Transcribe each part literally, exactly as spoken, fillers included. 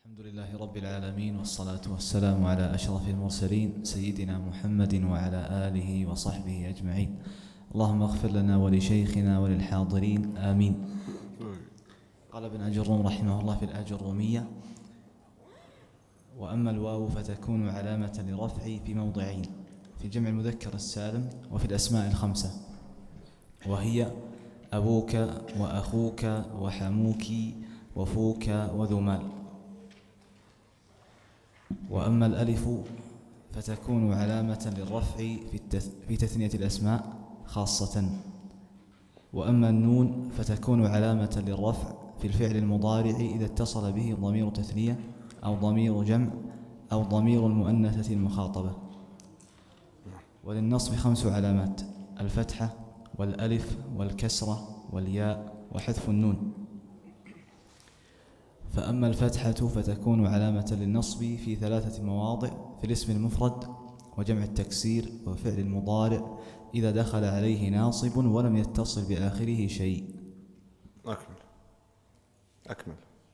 الحمد لله رب العالمين، والصلاة والسلام على أشرف المرسلين سيدنا محمد وعلى آله وصحبه أجمعين. اللهم اغفر لنا ولشيخنا وللحاضرين آمين. قال ابن أجروم رحمه الله في الأجرومية: وأما الواو فتكون علامة لرفع في موضعين، في جمع المذكر السالم وفي الأسماء الخمسة، وهي أبوك وأخوك وحموك وفوك وذو مال. وأما الألف فتكون علامة للرفع في تثنية الأسماء خاصة. وأما النون فتكون علامة للرفع في الفعل المضارع إذا اتصل به ضمير تثنية أو ضمير جمع أو ضمير المؤنثة المخاطبة. وللنصب خمس علامات: الفتحة والألف والكسرة والياء وحذف النون. فأما الفتحة فتكون علامة للنصب في ثلاثة مواضع: في الاسم المفرد وجمع التكسير وفعل المضارع إذا دخل عليه ناصب ولم يتصل بآخره شيء. أكمل أكمل.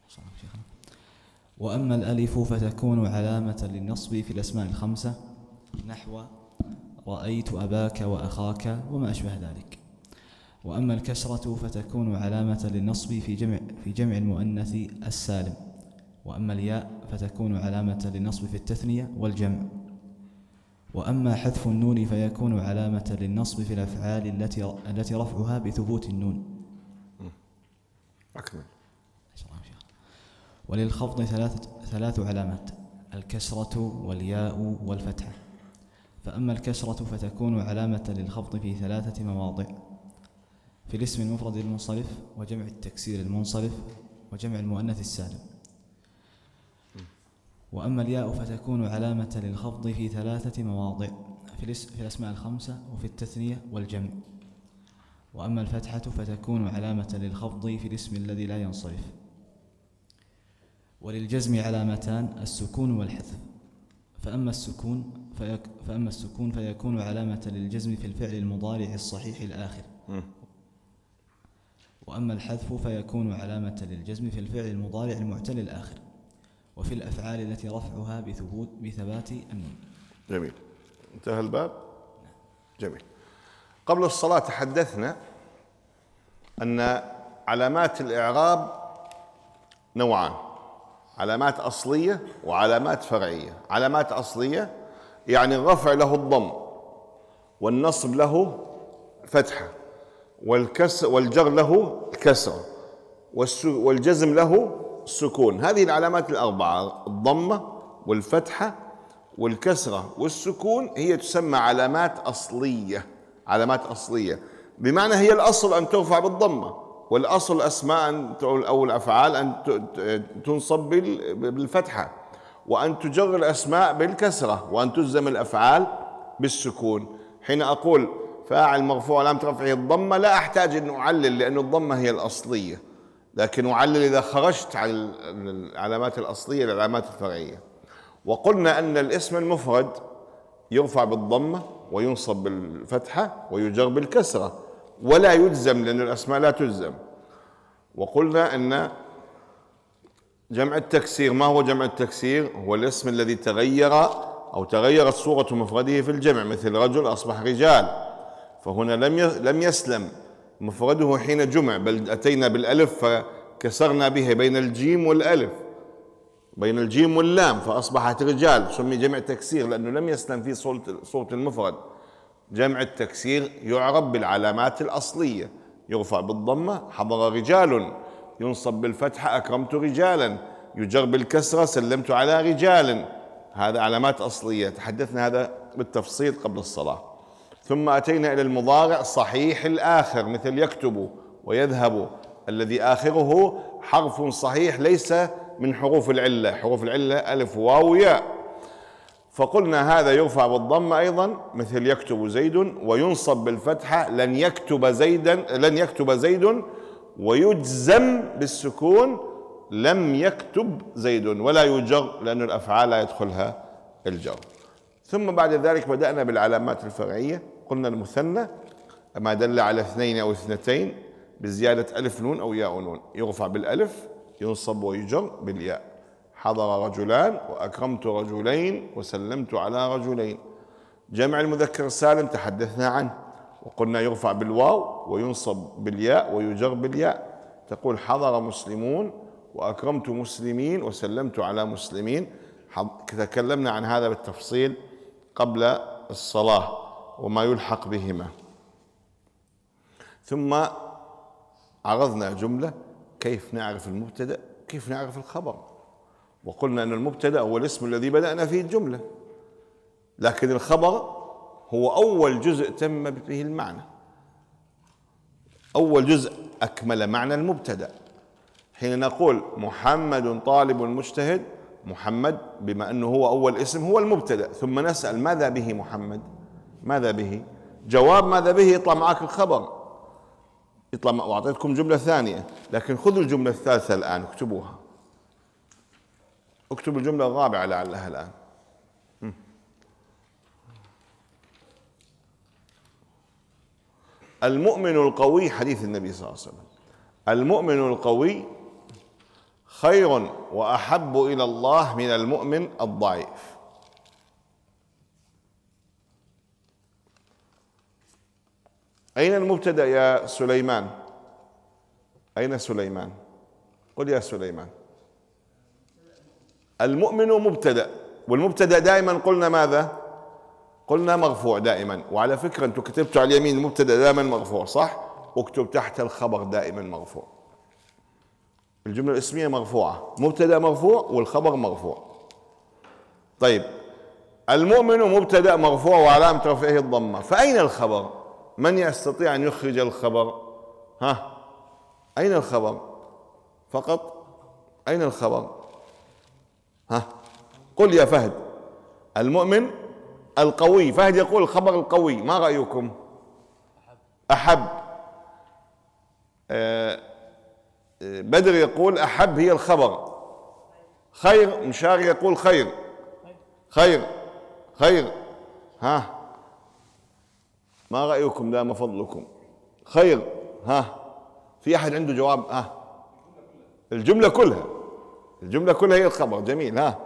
وأما الألف فتكون علامة للنصب في الأسماء الخمسة، نحو رأيت أباك وأخاك وما أشبه ذلك. وأما الكسرة فتكون علامة للنصب في جمع في جمع المؤنث السالم. وأما الياء فتكون علامة للنصب في التثنية والجمع. وأما حذف النون فيكون علامة للنصب في الأفعال التي التي رفعها بثبوت النون. أكمل. وللخفض ثلاث ثلاث علامات: الكسرة والياء والفتحة. فأما الكسرة فتكون علامة للخفض في ثلاثة مواضع: في الاسم المفرد المنصرف وجمع التكسير المنصرف وجمع المؤنث السالم. وأما الياء فتكون علامة للخفض في ثلاثة مواضع: في, في الأسماء الخمسة وفي التثنية والجمع. وأما الفتحة فتكون علامة للخفض في الاسم الذي لا ينصرف. وللجزم علامتان: السكون والحذف. فأما السكون فيك فأما السكون فيكون علامة للجزم في الفعل المضارع الصحيح الآخر. وأما الحذف فيكون علامة للجزم في الفعل المضارع المعتل الآخر، وفي الأفعال التي رفعها بثبوت بثبات النون. جميل. انتهى الباب. جميل. قبل الصلاة تحدثنا أن علامات الإعراب نوعان: علامات أصلية وعلامات فرعية. علامات أصلية يعني الرفع له الضم، والنصب له فتحة، والكسر والجر له الكسرة، والجزم له السكون. هذه العلامات الأربعة: الضمة والفتحة والكسرة والسكون، هي تسمى علامات أصلية. علامات أصلية بمعنى هي الأصل أن ترفع بالضمة، والأصل أسماء أو الأفعال أن تنصب بالفتحة، وأن تجر الأسماء بالكسرة، وأن تجزم الأفعال بالسكون. حين أقول فاعل مرفوع علامة رفعه الضمة لا أحتاج أن أعلل، لأن الضمة هي الأصلية، لكن أعلل إذا خرجت عن العلامات الأصلية للعلامات الفرعية. وقلنا أن الاسم المفرد يرفع بالضمة وينصب بالفتحة ويجر بالكسرة ولا يجزم، لأن الأسماء لا تجزم. وقلنا أن جمع التكسير، ما هو جمع التكسير؟ هو الاسم الذي تغير أو تغيرت صورة مفرده في الجمع، مثل رجل أصبح رجال، فهنا لم لم يسلم مفرده حين جمع، بل أتينا بالألف فكسرنا به بين الجيم والألف، بين الجيم واللام، فأصبحت رجال. سمي جمع تكسير لأنه لم يسلم في صورة المفرد. جمع التكسير يعرب بالعلامات الأصلية: يرفع بالضمة حضر رجال، ينصب بالفتحة أكرمت رجالا، يجر بالكسرة سلمت على رجال. هذا علامات أصلية، تحدثنا هذا بالتفصيل قبل الصلاة. ثم أتينا إلى المضارع صحيح الآخر، مثل يكتب ويذهب، الذي آخره حرف صحيح ليس من حروف العلة. حروف العلة ألف واو ياء، فقلنا هذا يرفع بالضمة أيضا، مثل يكتب زيد، وينصب بالفتحة لن يكتب زيدا لن يكتب زيد، ويجزم بالسكون لم يكتب زيد، ولا يجر لأن الأفعال لا يدخلها الجر. ثم بعد ذلك بدأنا بالعلامات الفرعية. قلنا المثنى ما دل على اثنين أو اثنتين بزيادة ألف نون أو ياء نون يرفع بالألف، ينصب ويجر بالياء. حضر رجلان وأكرمت رجلين وسلمت على رجلين. جمع المذكر السالم تحدثنا عنه وقلنا يرفع بالواو وينصب بالياء ويجر بالياء. تقول حضر مسلمون وأكرمت مسلمين وسلمت على مسلمين. تكلمنا عن هذا بالتفصيل قبل الصلاة وما يلحق بهما. ثم عرضنا جملة كيف نعرف المبتدأ كيف نعرف الخبر، وقلنا أن المبتدأ هو الاسم الذي بدأنا فيه الجملة، لكن الخبر هو أول جزء تم به المعنى، أول جزء أكمل معنى المبتدأ. حين نقول محمد طالب مجتهد، محمد بما أنه هو أول اسم هو المبتدأ، ثم نسأل ماذا به محمد، ماذا به، جواب ماذا به يطلع معك الخبر، يطلع. وأعطيتكم جملة ثانية، لكن خذوا الجملة الثالثة الآن اكتبوها، اكتبوا الجملة الرابعة لعلها الآن. المؤمن القوي، حديث النبي صلى الله عليه وسلم، المؤمن القوي خير وأحب إلى الله من المؤمن الضعيف. أين المبتدأ يا سليمان؟ أين سليمان؟ قل يا سليمان. المؤمن مبتدأ، والمبتدأ دائما قلنا ماذا؟ قلنا مرفوع دائما. وعلى فكرة أنتم كتبتوا على اليمين المبتدأ دائما مرفوع صح؟ اكتب تحت الخبر دائما مرفوع. الجملة الاسمية مرفوعة، مبتدأ مرفوع والخبر مرفوع. طيب المؤمن مبتدأ مرفوع وعلامة رفعه الضمة، فأين الخبر؟ من يستطيع أن يخرج الخبر؟ ها؟ أين الخبر؟ فقط أين الخبر؟ ها؟ قل يا فهد. المؤمن القوي، فهد يقول الخبر القوي، ما رأيكم؟ أحب. آه بدر يقول أحب هي الخبر. خير، مشاري يقول خير خير خير. ها؟ ما رأيكم؟ دام فضلكم. خير. ها؟ في أحد عنده جواب؟ ها؟ الجملة كلها، الجملة كلها هي الخبر. جميل. ها؟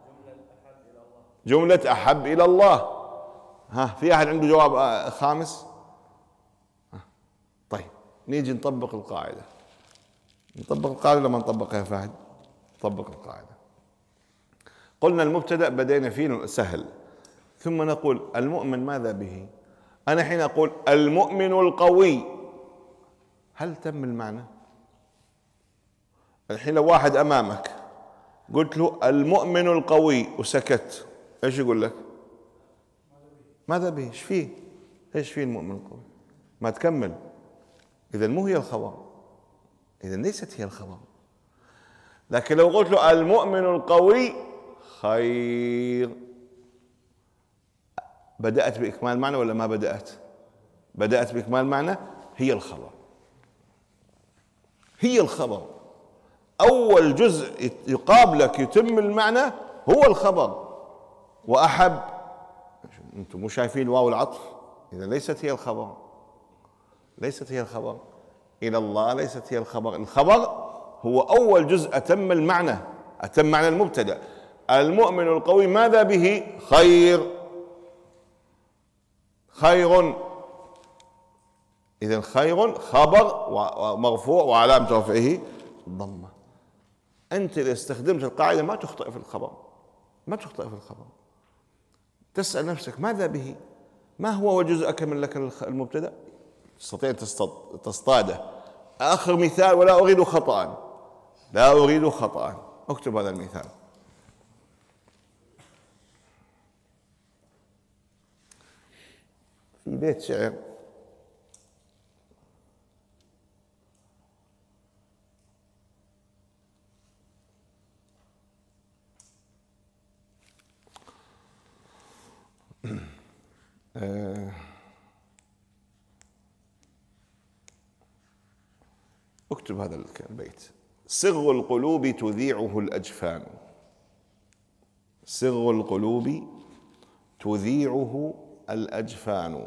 جملة أحب إلى الله. ها؟ في أحد عنده جواب خامس؟ ها؟ طيب نيجي نطبق القاعدة. نطبق القاعدة لما نطبقها يا فهد؟ نطبق القاعدة. قلنا المبتدأ بدينا فيه سهل، ثم نقول المؤمن ماذا به؟ أنا حين أقول المؤمن القوي، هل تم المعنى؟ الحين لو واحد أمامك قلت له المؤمن القوي وسكت، ايش يقول لك؟ ماذا به؟ ايش فيه؟ ايش فيه المؤمن القوي؟ ما تكمل. إذا مو هي الخبر، إذا ليست هي الخبر. لكن لو قلت له المؤمن القوي خير، بدأت بإكمال معنى ولا ما بدأت؟ بدأت بإكمال معنى، هي الخبر، هي الخبر. أول جزء يقابلك يتم المعنى هو الخبر. وأحب، أنتم مو شايفين واو العطف؟ إذا ليست هي الخبر، ليست هي الخبر. إلى الله ليست هي الخبر. الخبر هو أول جزء أتم المعنى، أتم معنى المبتدأ. المؤمن القوي ماذا به؟ خير خير. إذن خير خبر ومرفوع وعلامة رفعه الضمة. أنت إذا استخدمت القاعدة ما تخطئ في الخبر، ما تخطئ في الخبر. تسأل نفسك ماذا به؟ ما هو وجزء أكمل لك المبتدأ؟ تستطيع تصطاده. آخر مثال، ولا أريد خطأ، لا أريد خطأ. اكتب هذا المثال. في بيت شعر اكتب هذا البيت: صغ القلوب تذيعه الأجفان، صغ القلوب تذيعه الأجفان،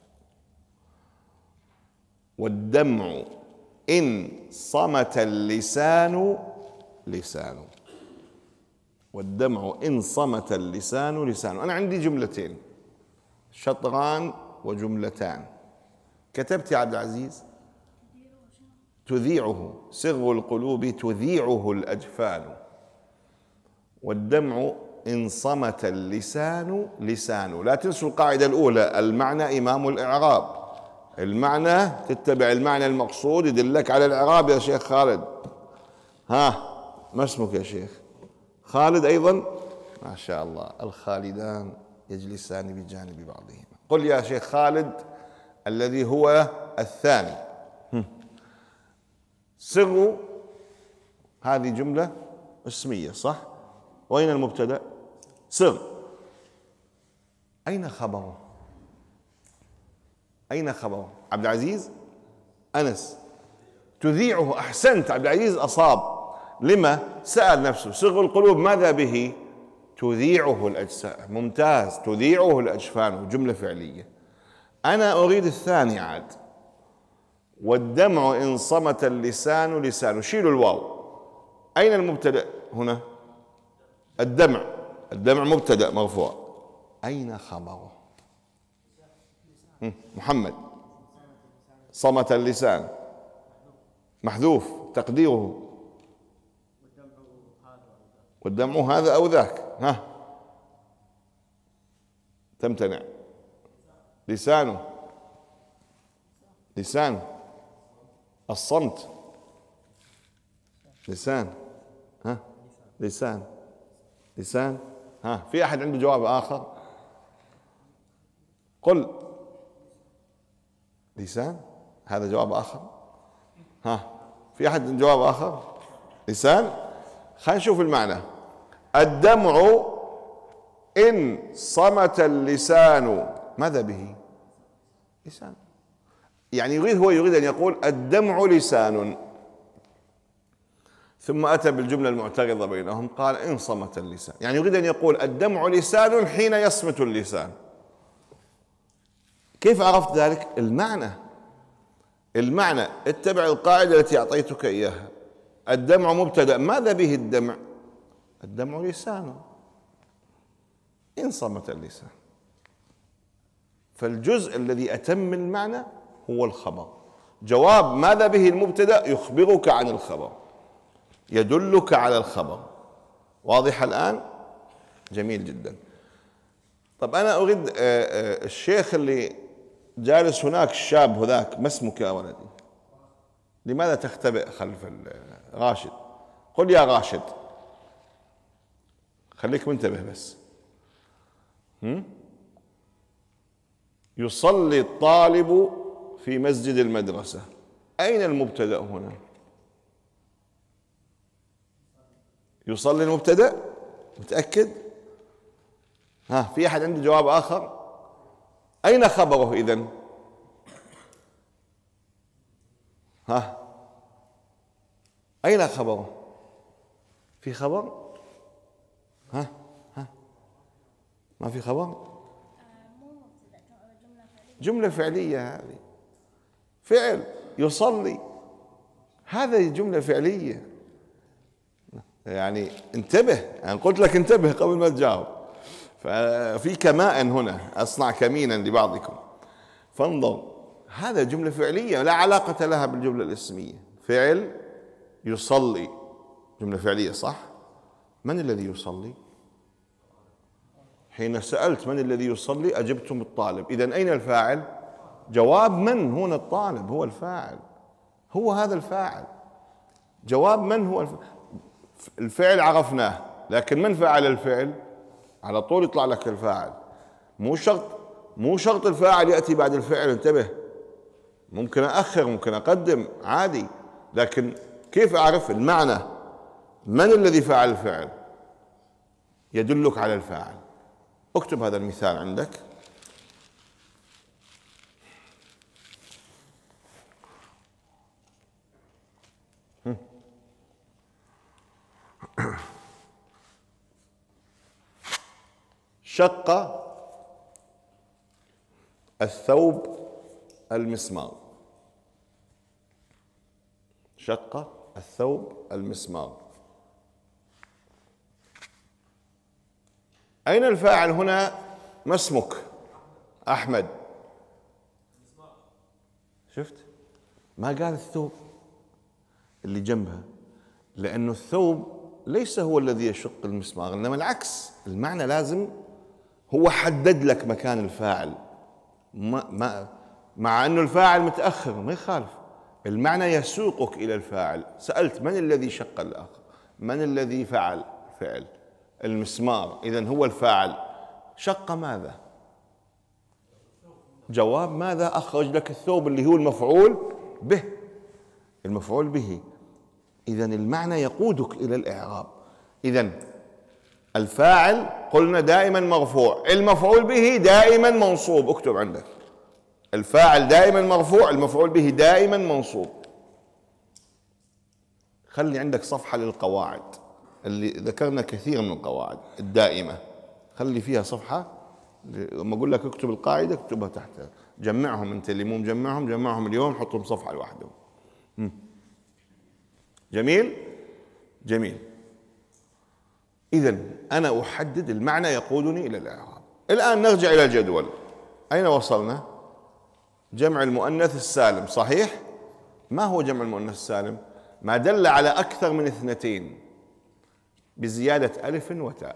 والدمع إن صمت اللسان لسان. والدمع إن صمت اللسان لسان. أنا عندي جملتين، شطران وجملتان. كتبت يا عبد العزيز؟ تذيعه، صغر القلوب تذيعه الأجفال، والدمع إن صمت اللسان لسان. لا تنسوا القاعدة الأولى، المعنى إمام الإعراب. المعنى تتبع المعنى المقصود يدلك على الإعراب يا شيخ خالد. ها، ما اسمك يا شيخ؟ خالد أيضا؟ ما شاء الله، الخالدان يجلسان بجانب بعضهما. قل يا شيخ خالد الذي هو الثاني. صغوا، هذه جملة اسمية صح؟ وأين المبتدأ؟ صغ. أين خبره؟ أين خبره؟ عبد العزيز؟ أنس؟ تذيعه. أحسنت عبد العزيز، أصاب. لما؟ سأل نفسه صغر القلوب ماذا به؟ تذيعه الأجسام. ممتاز، تذيعه الأجفان، جملة فعلية. أنا أريد الثاني عاد، والدمع إن صمت اللسان لسان. شيلوا الواو. أين المبتدأ هنا؟ الدمع. الدمع مبتدأ مرفوع. أين خبره؟ محمد. صمت اللسان محذوف، تقديره والدمع هذا أو ذاك. ها، تمتنع. لسانه. لسان. الصمت. لسان. ها، لسان. لسان. ها، في أحد عنده جواب آخر؟ قل. لسان، هذا جواب آخر. ها، في أحد عنده جواب آخر؟ لسان. خلينا نشوف المعنى. الدمع إن صمت اللسان ماذا به؟ لسان. يعني يريد، هو يريد أن يقول الدمع لسان، ثم أتى بالجملة المعترضة بينهم قال إن صمت اللسان، يعني يريد أن يقول الدمع لسان حين يصمت اللسان. كيف عرفت ذلك؟ المعنى. المعنى اتبع القاعدة التي أعطيتك إياها. الدمع مبتدأ، ماذا به الدمع؟ الدمع لسان، إن صمت اللسان. فالجزء الذي أتم المعنى هو الخبر. جواب ماذا به المبتدأ يخبرك عن الخبر، يدلك على الخبر. واضح الآن؟ جميل جدا. طب أنا أريد الشيخ اللي جالس هناك، الشاب هذاك، ما اسمك يا ولدي؟ لماذا تختبئ خلف راشد؟ قل يا راشد، خليك منتبه بس. هم؟ يصلي الطالب في مسجد المدرسة. أين المبتدأ هنا؟ يصلي المبتدأ؟ متأكد؟ ها، في أحد عنده جواب آخر؟ أين خبره إذن؟ ها، أين خبره؟ في خبر؟ ها ها ما في خبر؟ جملة فعلية هذه، فعل يصلي، هذا جملة فعلية. يعني انتبه، يعني قلت لك انتبه قبل ما تجاوب. ففي كماء هنا، أصنع كمينا لبعضكم. فانظر، هذا جملة فعلية لا علاقة لها بالجملة الاسمية. فعل يصلي، جملة فعلية صح؟ من الذي يصلي؟ حين سألت من الذي يصلي أجبتم الطالب. إذن أين الفاعل؟ جواب من؟ هنا الطالب هو الفاعل، هو هذا الفاعل. جواب من هو الفاعل؟ الفعل عرفناه، لكن من فعل الفعل؟ على طول يطلع لك الفاعل. مو شرط، مو شرط الفاعل يأتي بعد الفعل، انتبه. ممكن أأخر، ممكن أقدم، عادي. لكن كيف أعرف المعنى؟ من الذي فعل الفعل؟ يدلك على الفاعل. اكتب هذا المثال عندك. شق الثوب المسمار. شق الثوب المسمار. أين الفاعل هنا؟ ما اسمك؟ أحمد. شفت؟ ما قال الثوب اللي جنبها، لأنه الثوب ليس هو الذي يشق المسمار، إنما العكس. المعنى لازم هو حدد لك مكان الفاعل، ما ما مع أنه الفاعل متأخر ما يخالف، المعنى يسوقك إلى الفاعل. سألت من الذي شق الآخر؟ من الذي فعل فعل المسمار؟ إذن هو الفاعل. شق ماذا؟ جواب ماذا؟ أخرج لك الثوب اللي هو المفعول به، المفعول به. إذن المعنى يقودك إلى الإعراب. إذن الفاعل قلنا دائما مرفوع، المفعول به دائما منصوب. اكتب عندك الفاعل دائما مرفوع، المفعول به دائما منصوب. خلي عندك صفحة للقواعد اللي ذكرنا كثير من القواعد الدائمة، خلي فيها صفحة. لما أقول لك اكتب القاعدة اكتبها تحتها، جمعهم أنت اللي مو مجمعهم، جمعهم اليوم حطهم صفحة لوحدهم. جميل جميل. إذن أنا أحدد المعنى يقودني إلى الإعراب. الآن نرجع إلى الجدول. أين وصلنا؟ جمع المؤنث السالم، صحيح؟ ما هو جمع المؤنث السالم؟ ما دل على أكثر من اثنتين بزيادة ألف وتاء.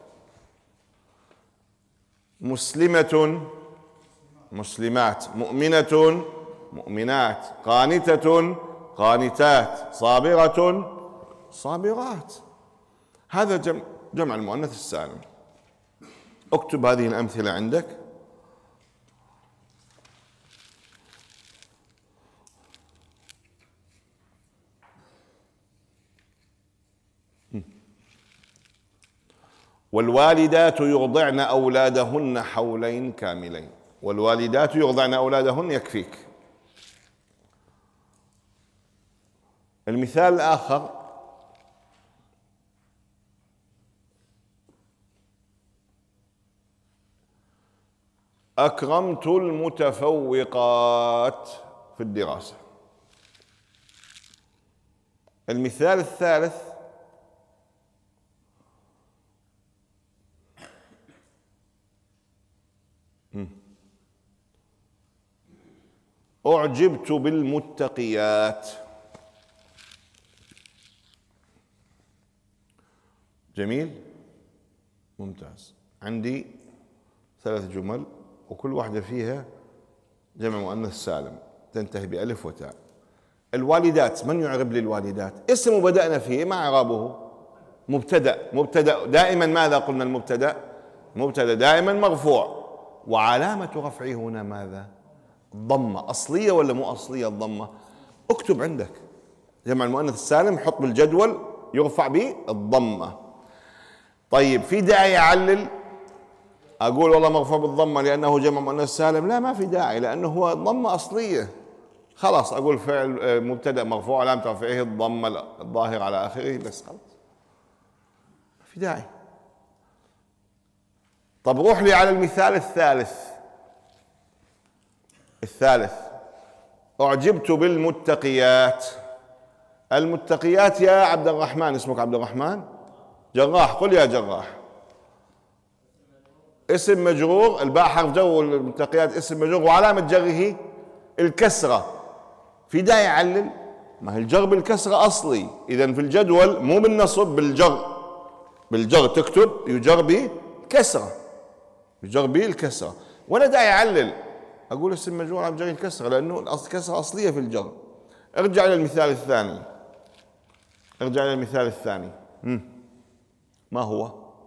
مسلمة مسلمات، مؤمنة مؤمنات، قانتة قانتات، صابرة صابرات. هذا جمع, جمع المؤنث السالم. اكتب هذه الأمثلة عندك. والوالدات يرضعن أولادهن حولين كاملين. والوالدات يرضعن أولادهن يكفيك. المثال الآخر: أكرمت المتفوقات في الدراسة. المثال الثالث: أعجبت بالمتقيات. جميل ممتاز. عندي ثلاث جمل وكل واحدة فيها جمع مؤنث سالم تنتهي بألف وتاء. الوالدات، من يعرب لي الوالدات؟ اسم بدأنا فيه، ما إعرابه؟ مبتدأ. مبتدأ دائما ماذا قلنا؟ المبتدأ مبتدأ دائما مرفوع، وعلامة رفعه هنا ماذا؟ ضمة. أصلية ولا مو أصلية الضمة؟ اكتب عندك جمع المؤنث السالم، حط بالجدول يرفع بالضمة. طيب في داعي أعلل أقول والله مرفوع بالضمة لأنه جمع مؤنث سالم؟ لا، ما في داعي، لأنه هو ضمة أصلية. خلاص أقول فعل مبتدأ مرفوع علامة رفعه الضمة الظاهر على آخره، بس خلاص ما في داعي. طب روح لي على المثال الثالث. الثالث: أعجبت بالمتقيات. المتقيات يا عبد الرحمن، اسمك عبد الرحمن؟ جراح، قل يا جراح. اسم مجرور، الباء حرف جر والمتقيات اسم مجرور وعلامة جره الكسرة. في داعي يعلل؟ ما هي الجر بالكسرة أصلي، إذن في الجدول مو بالنصب، بالجر. بالجر تكتب يجر بكسرة، يجر بالكسرة، ولا داعي يعلل. أقول اسم مجرور على جر الكسرة لأنه الكسرة أصلية في الجر. ارجع إلى المثال الثاني. ارجع إلى المثال الثاني. مم. ما هو؟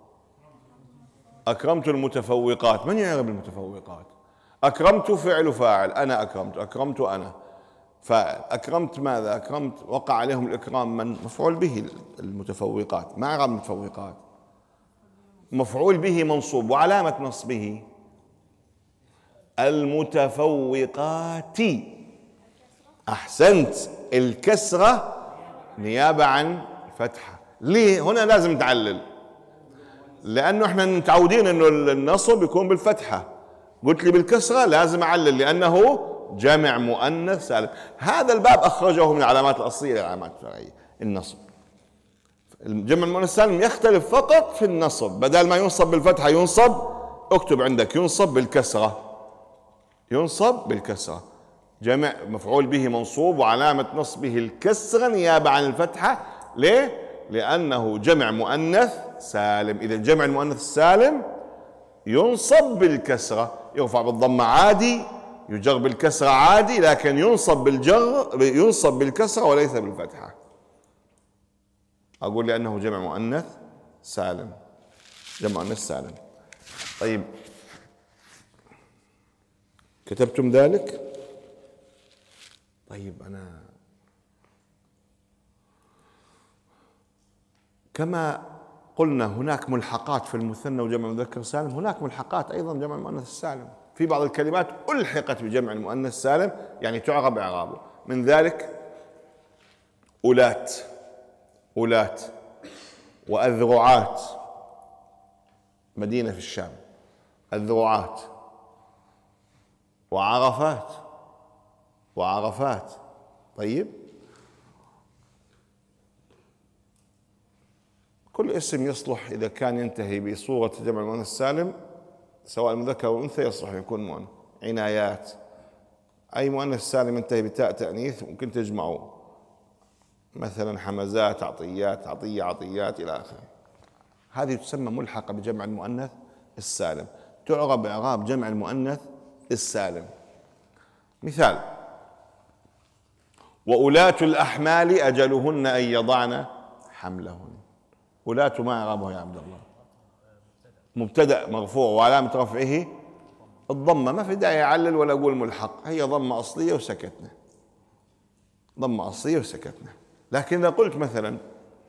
أكرمت المتفوقات. من يعرف المتفوقات؟ أكرمت فعل فاعل، أنا أكرمت، أكرمت أنا فاعل. أكرمت ماذا؟ أكرمت وقع عليهم الإكرام، من؟ مفعول به المتفوقات. ما أعرف المتفوقات؟ مفعول به منصوب، وعلامة نصبه المتفوقات. أحسنت، الكسرة نيابة عن فتحة. ليه؟ هنا لازم نتعلل، لأنه احنا متعودين انه النصب يكون بالفتحة. قلت لي بالكسرة لازم أعلل لأنه جمع مؤنث سالم. هذا الباب أخرجه من العلامات الأصلية إلى العلامات الفرعية، النصب. الجمع المؤنث السالم يختلف فقط في النصب، بدل ما ينصب بالفتحة ينصب، اكتب عندك ينصب بالكسرة، ينصب بالكسرة. جمع مفعول به منصوب وعلامة نصبه الكسرة نيابة عن الفتحة. ليه؟ لأنه جمع مؤنث سالم. إذا جمع المؤنث السالم ينصب بالكسرة، يرفع بالضمة عادي، يجر بالكسرة عادي، لكن ينصب بالجر ينصب بالكسرة وليس بالفتحة. أقول لأنه جمع مؤنث سالم، جمع مؤنث سالم. طيب كتبتم ذلك؟ طيب أنا كما قلنا هناك ملحقات في المثنى وجمع المذكر السالم، هناك ملحقات أيضا جمع المؤنث السالم. في بعض الكلمات ألحقت بجمع المؤنث السالم يعني تعرب إعرابه، من ذلك أولات، أولات، وأذرعات، مدينة في الشام، الذرعات، وعرفات، وعرفات. طيب كل اسم يصلح إذا كان ينتهي بصورة جمع المؤنث السالم سواء المذكر أو الأنثى يصلح يكون مؤنث. عنايات، أي مؤنث سالم ينتهي بتاء تأنيث ممكن تجمعه، مثلا حمزات، عطيات، عطية، عطيات إلى آخره. هذه تسمى ملحقة بجمع المؤنث السالم، تعرب إعراب جمع المؤنث السالم. مثال: وأولاة الأحمال أجلهن أن يضعن حملهن. أولاة ما إعرابها يا عبد الله؟ مبتدأ مرفوع وعلامة رفعه الضمة، ما في داعي أعلل ولا أقول ملحق، هي ضمة أصلية وسكتنا، ضمة أصلية وسكتنا. لكن إذا قلت مثلا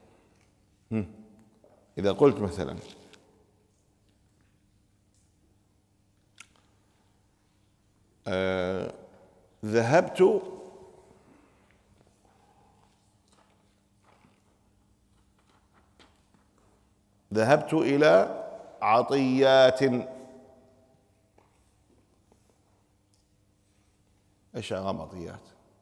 إذا قلت مثلا آه ذهبت ذهبت إلى عطيات. ايش اعراب عطيات؟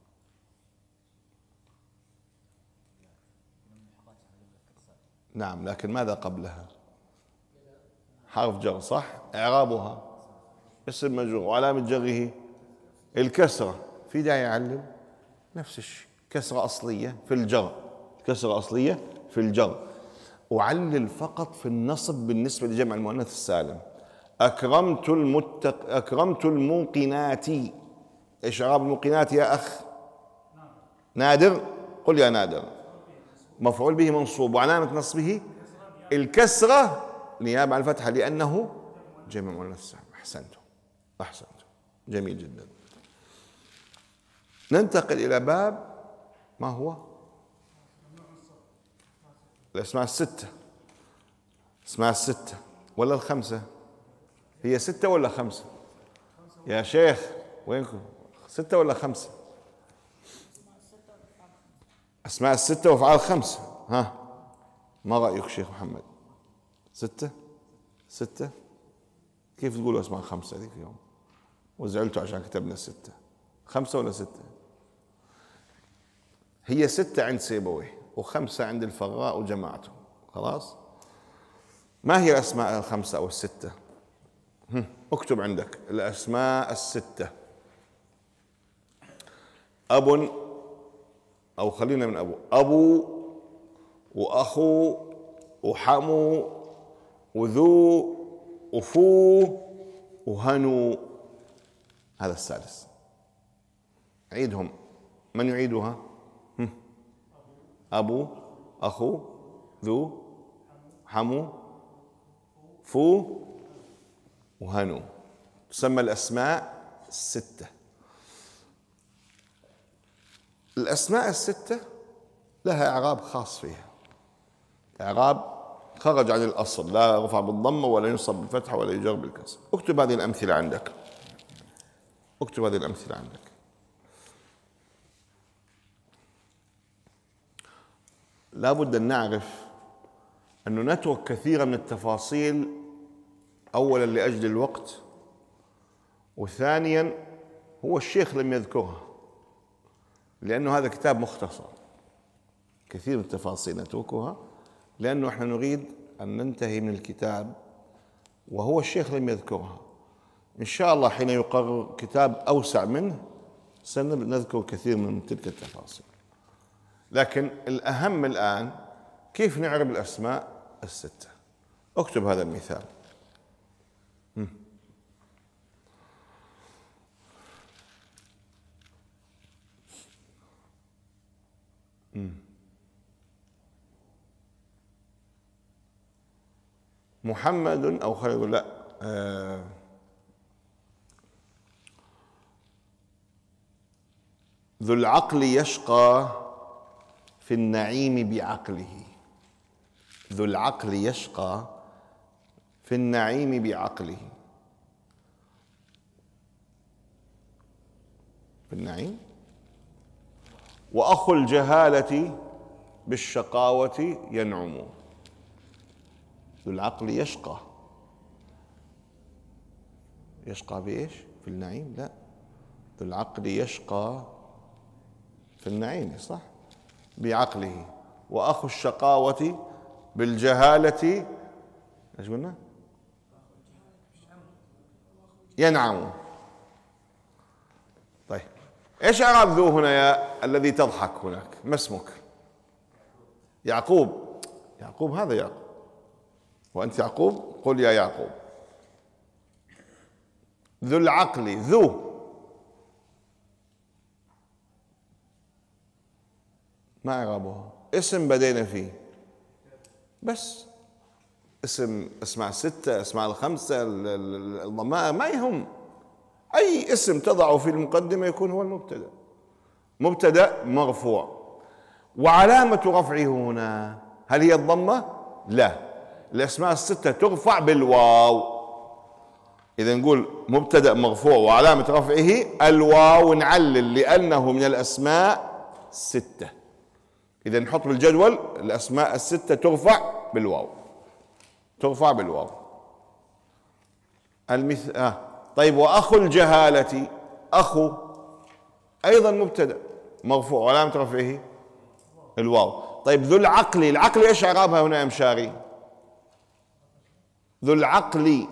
نعم، لكن ماذا قبلها؟ حرف جر، صح؟ اعرابها اسم مجرور وعلامة جره الكسرة، في داعي اعلم؟ نفس الشيء، كسرة أصلية في الجر، كسرة أصلية في الجر. أعلل فقط في النصب بالنسبة لجمع المؤنث السالم. أكرمت المتق أكرمت الموقنات. إيش إعراب الموقنات يا أخ نادر؟ قل يا نادر. مفعول به منصوب وعلامة نصبه الكسرة نيابة عن الفتحة لأنه جمع مؤنث سالم. أحسنتم أحسنتم، جميل جدا. ننتقل إلى باب ما هو؟ الأسماء الستة. أسماء الستة ولا الخمسة؟ هي ستة ولا خمسة؟ يا شيخ وينكم؟ ستة ولا خمسة؟ أسماء الستة وأفعال خمسة. ها ما رأيك شيخ محمد؟ ستة؟ ستة؟ كيف تقولوا أسماء خمسة ذيك اليوم؟ وزعلتوا عشان كتبنا الستة. خمسة ولا ستة؟ هي ستة عند سيبويه وخمسة عند الفراء وجماعته. خلاص؟ ما هي الأسماء الخمسة أو الستة؟ اكتب عندك الأسماء الستة. أب، أو خلينا من أبو، أبو وأخو وحمو وذو وفو وهنو. هذا السادس. عيدهم، من يعيدها؟ أبو، أخو، ذو، حمو، فو وهنو، تسمى الأسماء الستة. الأسماء الستة لها إعراب خاص فيها، إعراب خرج عن الأصل، لا يرفع بالضمة ولا ينصب بالفتحة ولا يجر بالكسر. اكتب هذه الأمثلة عندك، اكتب هذه الأمثلة عندك. لا بد أن نعرف أنه نترك كثيرا من التفاصيل، أولا لأجل الوقت، وثانيا هو الشيخ لم يذكرها لأنه هذا كتاب مختصر، كثير من التفاصيل نتركها لأنه احنا نريد أن ننتهي من الكتاب وهو الشيخ لم يذكرها. إن شاء الله حين يقرر كتاب أوسع منه سنذكر كثير من تلك التفاصيل، لكن الأهم الآن كيف نعرب الأسماء الستة. اكتب هذا المثال. م. م. محمد أو خلينا نقول لا آه ذو العقل يشقى في النعيم بعقله. ذو العقل يشقى في النعيم بعقله. في النعيم. وأخو الجهالة بالشقاوة ينعم. ذو العقل يشقى. يشقى بإيش؟ في النعيم؟ لا، ذو العقل يشقى في النعيم صح؟ بعقله. وأخو الشقاوة بالجهالة ايش قلنا؟ ينعم. طيب ايش اعراب ذو هنا يا الذي تضحك هناك؟ ما اسمك؟ يعقوب. يعقوب هذا يعقوب، وأنت يعقوب، قل يا يعقوب. ذو العقل ذو ما إعرابها؟ اسم بدينا فيه بس، اسم اسماء الستة، اسماء الخمسة، الضمائر ما يهم، أي اسم تضعه في المقدمة يكون هو المبتدأ. مبتدأ مرفوع، وعلامة رفعه هنا هل هي الضمة؟ لا، الأسماء الستة ترفع بالواو. إذا نقول مبتدأ مرفوع وعلامة رفعه الواو، نعلل لأنه من الأسماء الستة. إذا نحط بالجدول الأسماء الستة ترفع بالواو، ترفع بالواو. المثل آه. طيب وأخو الجهالة، أخو أيضا مبتدأ مرفوع وعلامة رفعه الواو. طيب ذو العقل، العقل ايش اعرابها هنا يا مشاري؟ ذو العقل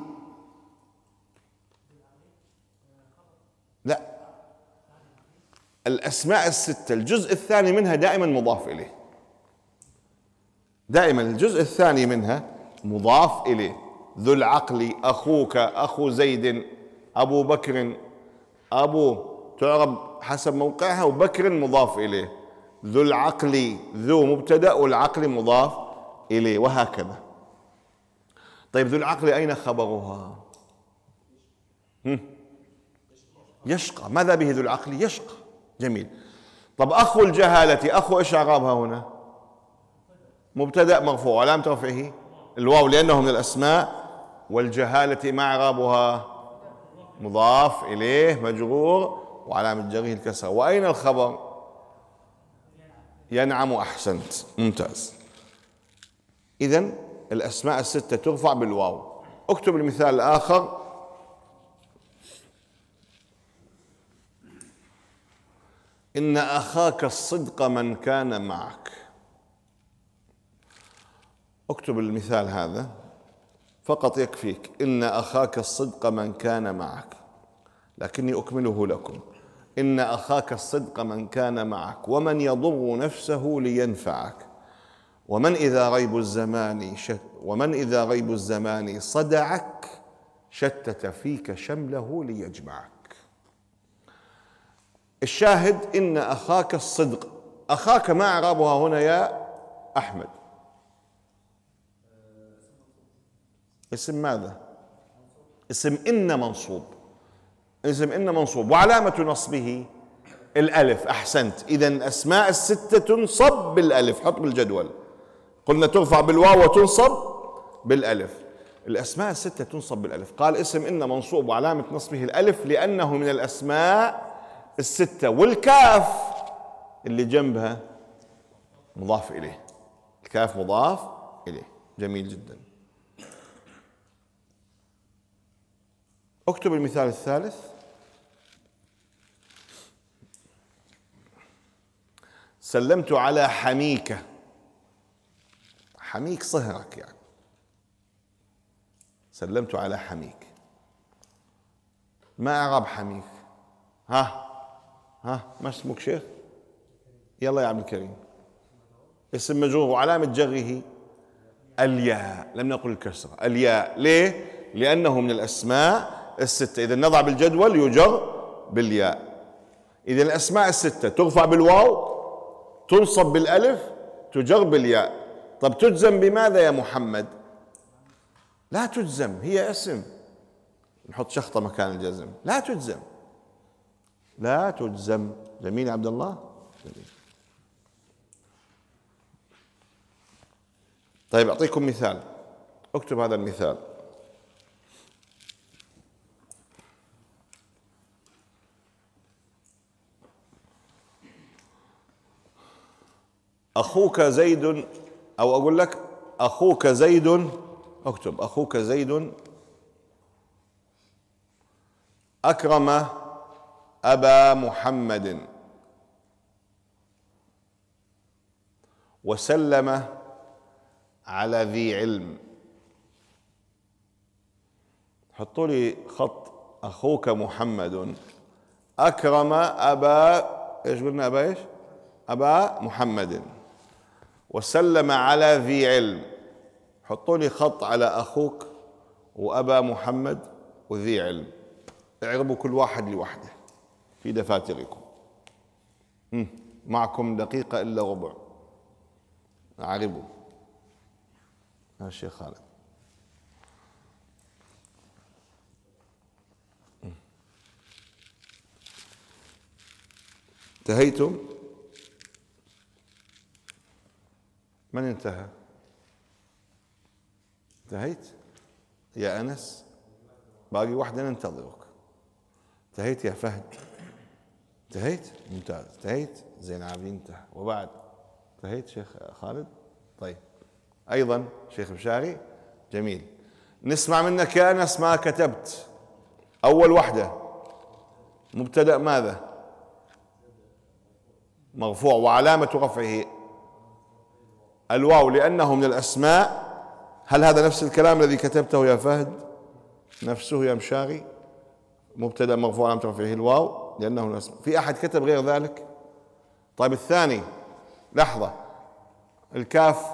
لا، الأسماء الستة الجزء الثاني منها دائما مضاف إليه، دائما الجزء الثاني منها مضاف إليه. ذو العقل، أخوك، أخو زيد، أبو بكر، أبو تعرب حسب موقعها، وبكر مضاف إليه. ذو العقل ذو مبتدأ والعقل مضاف إليه، وهكذا. طيب ذو العقل أين خبرها؟ هم؟ يشقى. ماذا به ذو العقل؟ يشقى. جميل. طب أخو الجهالة، أخو إيش أعرابها هنا؟ مبتدأ مرفوع علامة رفعه الواو لأنه من الأسماء. والجهالة ما إعرابها؟ مضاف إليه مجرور وعلامة جره الكسر. وأين الخبر؟ ينعم. أحسنت، ممتاز. إذن الأسماء الستة ترفع بالواو. اكتب المثال الآخر. إن أخاك الصدق من كان معك. اكتب المثال هذا فقط يكفيك. إن أخاك الصدق من كان معك، لكني أكمله لكم. إن أخاك الصدق من كان معك، ومن يضر نفسه لينفعك، ومن إذا ريب الزمان شت ومن إذا ريب الزمان صدعك شتت فيك شمله ليجمعك. الشاهد إن أخاك الصدق. أخاك ما إعرابها هنا يا أحمد؟ اسم ماذا؟ اسم إن منصوب. اسم إن منصوب وعلامة نصبه الألف. أحسنت. إذن أسماء الستة تنصب بالألف. حط بالجدول. قلنا ترفع بالواو وتنصب بالألف. الأسماء الستة تنصب بالألف. قال اسم إن منصوب وعلامة نصبه الألف لأنه من الأسماء الستة. والكاف اللي جنبها مضاف إليه. الكاف مضاف إليه. جميل جدا. اكتب المثال الثالث. سلمت على حميكة. حميك صهرك يعني، سلمت على حميك. ما إعراب حميك؟ ها ها ما اسمك شيخ؟ يلا يا عبد الكريم. اسم مجرور وعلامة جره الياء، لم نقل الكسرة، الياء. ليه؟ لأنه من الأسماء الستة. إذا نضع بالجدول يجر بالياء. إذا الأسماء الستة ترفع بالواو، تنصب بالألف، تجر بالياء. طب تجزم بماذا يا محمد؟ لا تجزم، هي اسم. نحط شخطة مكان الجزم. لا تجزم، لا تجزم. جميل يا عبد الله؟ جميل. طيب أعطيكم مثال، اكتب هذا المثال. أخوك زيد، أو أقول لك أخوك زيد، اكتب أخوك زيد أكرم أبا محمد وسلم على ذي علم. حطوا لي خط. أخوك محمد أكرم أبا، إيش قلنا؟ أبا إيش؟ أبا محمد وسلم على ذي علم. حطوا لي خط على أخوك وأبا محمد وذي علم. اعربوا كل واحد لوحده في دفاتركم. معكم دقيقة إلا ربع. اعربوا. يا شيخ خالد. انتهيتم؟ من انتهى؟ انتهيت يا أنس؟ باقي واحدة ننتظرك. انتهيت يا فهد؟ انتهيت؟ ممتاز. انتهيت؟ زين العابدين انتهى. وبعد انتهيت شيخ خالد؟ طيب أيضا شيخ بشاري؟ جميل. نسمع منك يا أنس ما كتبت. أول واحدة مبتدأ ماذا؟ مرفوع وعلامة رفعه الواو لأنه من الأسماء. هل هذا نفس الكلام الذي كتبته يا فهد؟ نفسه يا مشاري؟ مبتدأ مرفوع علامة رفعه الواو لأنه من الأسماء. في أحد كتب غير ذلك؟ طيب الثاني، لحظة، الكاف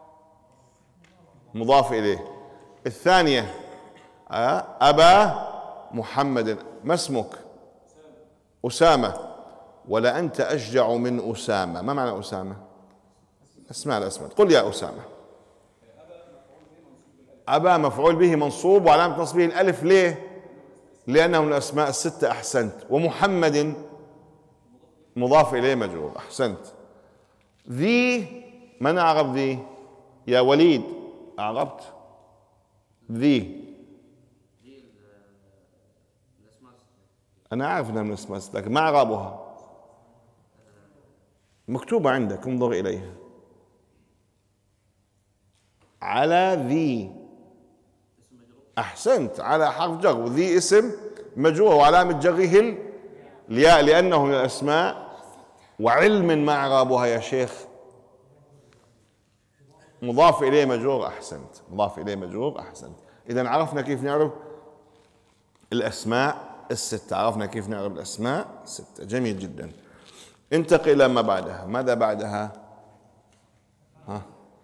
مضاف إليه. الثانية أبا محمد، ما اسمك؟ أسامة. ولا أنت أشجع من أسامة. ما معنى أسامة؟ اسمع الأسماء. قل يا أسامة. أبا مفعول به منصوب وعلامة نصبه الألف. ليه؟ لأنه من الأسماء الستة. أحسنت. ومحمد مضاف إليه مجرور. أحسنت. ذي، من أعرب ذي؟ يا وليد أعربت ذي؟ أنا أعرف أنها من الأسماء لكن ما أعرابها. مكتوبة عندك، انظر إليها. على ذي. أحسنت، على حرف جر، وذي اسم مجرور وعلامة جره الياء لأنه من الأسماء. وعلم ما أعرابها يا شيخ؟ مضاف إليه مجرور. أحسنت، مضاف إليه مجرور. أحسنت. إذا عرفنا كيف نعرف الأسماء الستة. عرفنا كيف نعرف الأسماء الستة. جميل جدا. انتقل إلى ما بعدها. ماذا بعدها؟ ها؟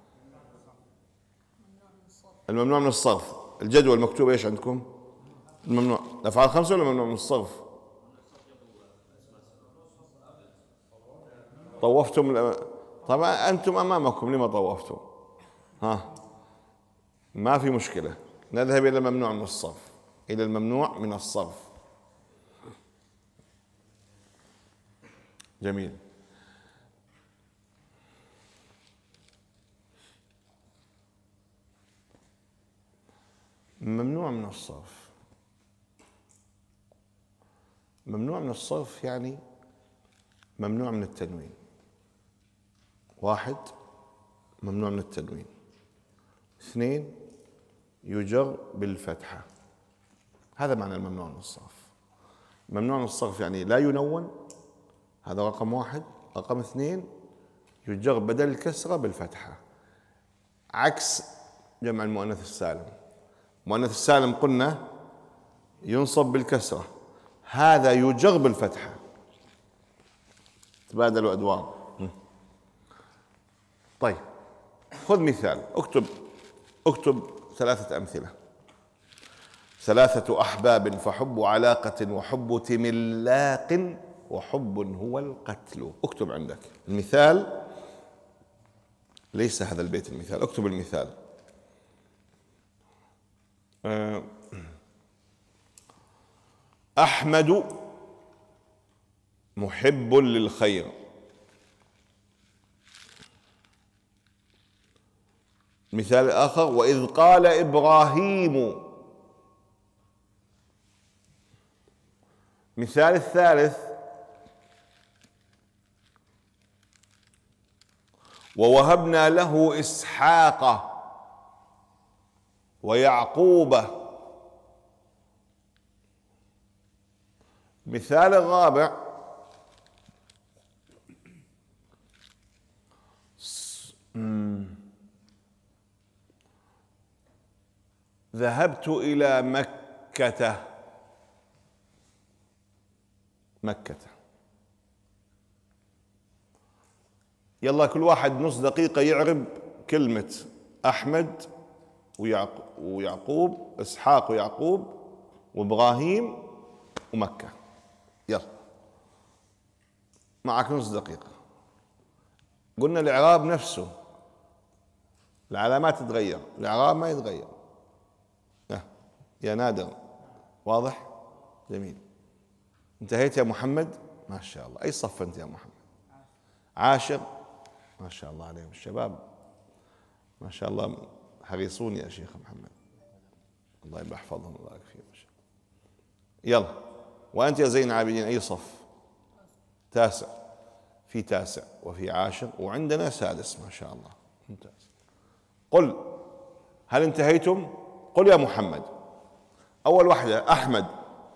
الممنوع من الصرف. الجدول مكتوب ايش عندكم؟ الممنوع الأفعال خمسة ولا ممنوع من الصرف؟ طوفتم. طبعا أنتم أمامكم، لما طوفتم؟ ها؟ ما في مشكلة. نذهب إلى الممنوع من الصرف. إلى الممنوع من الصرف. جميل. ممنوع من الصرف. ممنوع من الصرف يعني ممنوع من التنوين. واحد، ممنوع من التنوين. اثنين، يجر بالفتحة. هذا معنى الممنوع من الصرف. ممنوع من الصرف يعني لا ينون، هذا رقم واحد. رقم اثنين، يجر بدل الكسرة بالفتحة. عكس جمع المؤنث السالم. المؤنث السالم قلنا ينصب بالكسرة، هذا يجر بالفتحة. تبادلوا أدوار. طيب خذ مثال، اكتب اكتب ثلاثة أمثلة. ثلاثة أحباب فحب علاقة وحب تملاق وحب هو القتل. اكتب عندك المثال، ليس هذا البيت المثال، اكتب المثال. أحمد محب للخير. مثال آخر، وإذ قال إبراهيم. مثال الثالث، ووهبنا له إسحاق ويعقوب. مثال الرابع، ذهبت إلى مكة. مكة. يلا كل واحد نص دقيقة يعرب كلمة أحمد ويعقوب، إسحاق ويعقوب وإبراهيم ومكة. يلا معك نص دقيقة. قلنا الإعراب نفسه، العلامات تتغير، الإعراب ما يتغير. يا نادر واضح؟ جميل. انتهيت يا محمد؟ ما شاء الله. أي صف أنت يا محمد؟ عاشر. ما شاء الله عليهم الشباب، ما شاء الله حريصون يا شيخ محمد، الله يبارك يحفظهم ويبارك فيهم. يلا، وأنت يا زين العابدين أي صف؟ تاسع. في تاسع وفي عاشر وعندنا سادس. ما شاء الله ممتاز. قل هل انتهيتم؟ قل يا محمد. أول واحدة أحمد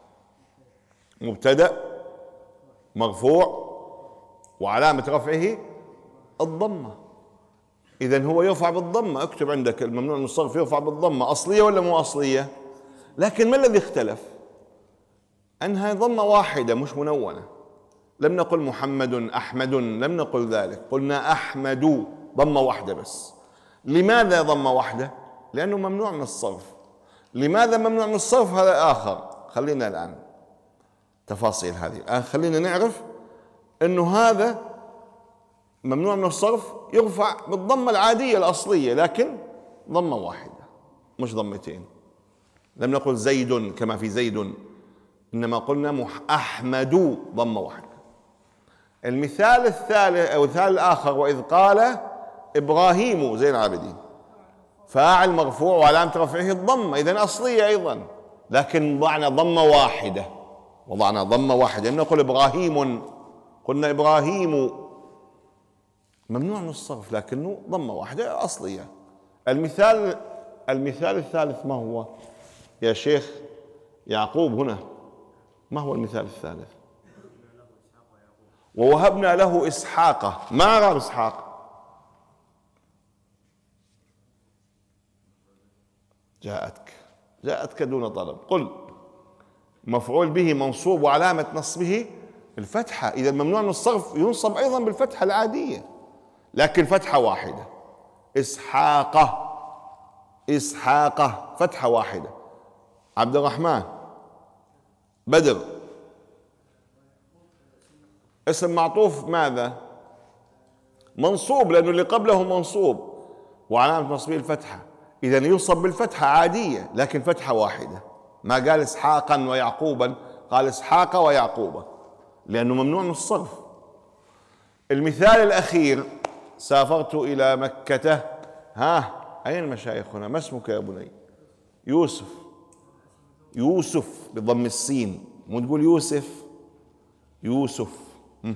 مبتدأ مرفوع وعلامة رفعه الضمة، إذن هو يرفع بالضمة. اكتب عندك الممنوع من الصرف يرفع بالضمة. أصلية ولا مو أصلية؟ لكن ما الذي اختلف؟ أنها ضمة واحدة مش منونة. لم نقل محمد أحمد، لم نقل ذلك، قلنا أحمد ضمة واحدة بس. لماذا ضمة واحدة؟ لأنه ممنوع من الصرف. لماذا ممنوع من الصرف؟ هذا آخر. خلينا الآن تفاصيل هذه الآن، خلينا نعرف أنه هذا ممنوع من الصرف يرفع بالضمة العادية الأصلية، لكن ضمة واحدة مش ضمتين. لم نقل زيد كما في زيد، إنما قلنا أحمد ضمة واحدة. المثال الثالث أو المثال الآخر، وإذ قال إبراهيم زين العابدين، فاعل مرفوع وعلامة رفعه الضمة، إذن أصلية أيضا، لكن وضعنا ضمة واحدة. وضعنا ضمة واحدة. نقول إبراهيم، قلنا إبراهيم ممنوع من الصرف لكنه ضمة واحدة أصلية. المثال المثال الثالث ما هو يا شيخ يعقوب هنا؟ ما هو المثال الثالث؟ ووهبنا له إسحاق. ما أعراب إسحاق؟ جاءتك جاءتك دون طلب. قل مفعول به منصوب وعلامة نصبه الفتحة، إذا ممنوع من الصرف ينصب أيضا بالفتحة العادية، لكن فتحة واحدة. إسحاق إسحاق فتحة واحدة. عبد الرحمن بدر اسم معطوف ماذا؟ منصوب، لأنه اللي قبله منصوب وعلامة نصبه الفتحة، إذا ينصب بالفتحة عادية لكن فتحة واحدة. ما قال إسحاقا ويعقوبا، قال إسحاق ويعقوبا لأنه ممنوع من الصرف. المثال الأخير، سافرت إلى مكة. ها أين مشايخنا؟ ما اسمك يا بني؟ يوسف. يوسف بضم السين، مو تقول يوسف، يوسف. م.